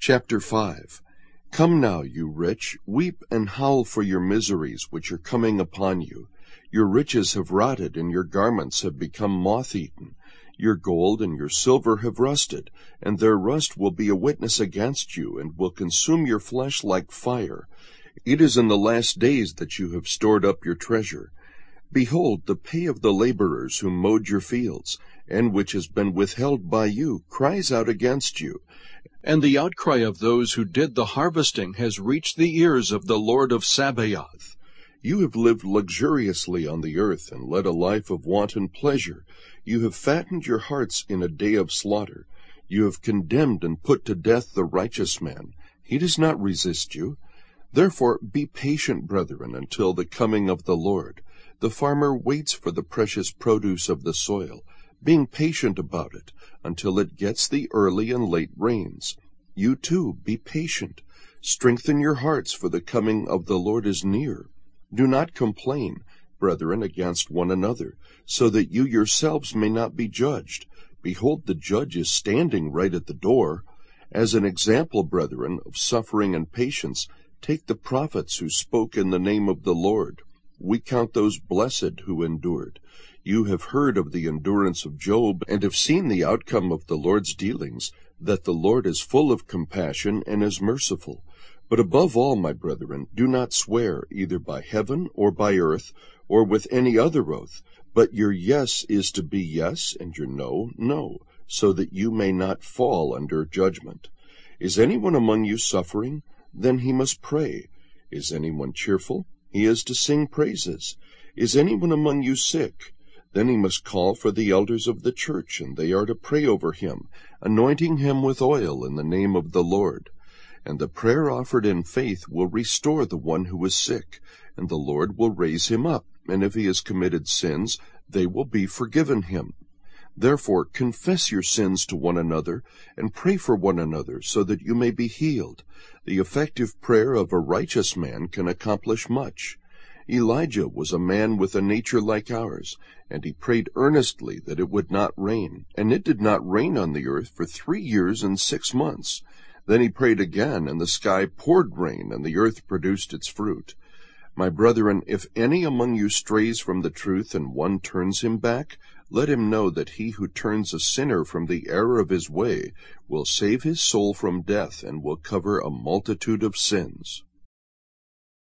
Chapter 5. Come now, you rich, weep and howl for your miseries which are coming upon you. Your riches have rotted, and your garments have become moth-eaten. Your gold and your silver have rusted, and their rust will be a witness against you, and will consume your flesh like fire. It is in the last days that you have stored up your treasure. Behold, the pay of the laborers who mowed your fields, and which has been withheld by you, cries out against you. And the outcry of those who did the harvesting has reached the ears of the Lord of Sabaoth. You have lived luxuriously on the earth, and led a life of wanton pleasure. You have fattened your hearts in a day of slaughter. You have condemned and put to death the righteous man. He does not resist you. Therefore be patient, brethren, until the coming of the Lord. The farmer waits for the precious produce of the soil, being patient about it, until it gets the early and late rains. You too be patient. Strengthen your hearts, for the coming of the Lord is near. Do not complain, brethren, against one another, so that you yourselves may not be judged. Behold, the judge is standing right at the door. As an example, brethren, of suffering and patience, take the prophets who spoke in the name of the Lord. We count those blessed who endured. You have heard of the endurance of Job, and have seen the outcome of the Lord's dealings, that the Lord is full of compassion and is merciful. But above all, my brethren, do not swear either by heaven or by earth, or with any other oath, but your yes is to be yes, and your no, no, so that you may not fall under judgment. Is anyone among you suffering? Then he must pray. Is anyone cheerful? He is to sing praises. Is anyone among you sick? Then he must call for the elders of the church, and they are to pray over him, anointing him with oil in the name of the Lord. And the prayer offered in faith will restore the one who is sick, and the Lord will raise him up, and if he has committed sins, they will be forgiven him. Therefore confess your sins to one another, and pray for one another, so that you may be healed. The effective prayer of a righteous man can accomplish much. Elijah was a man with a nature like ours, and he prayed earnestly that it would not rain. And it did not rain on the earth for 3 years and 6 months. Then he prayed again, and the sky poured rain, and the earth produced its fruit. My brethren, if any among you strays from the truth, and one turns him back, let him know that he who turns a sinner from the error of his way will save his soul from death, and will cover a multitude of sins.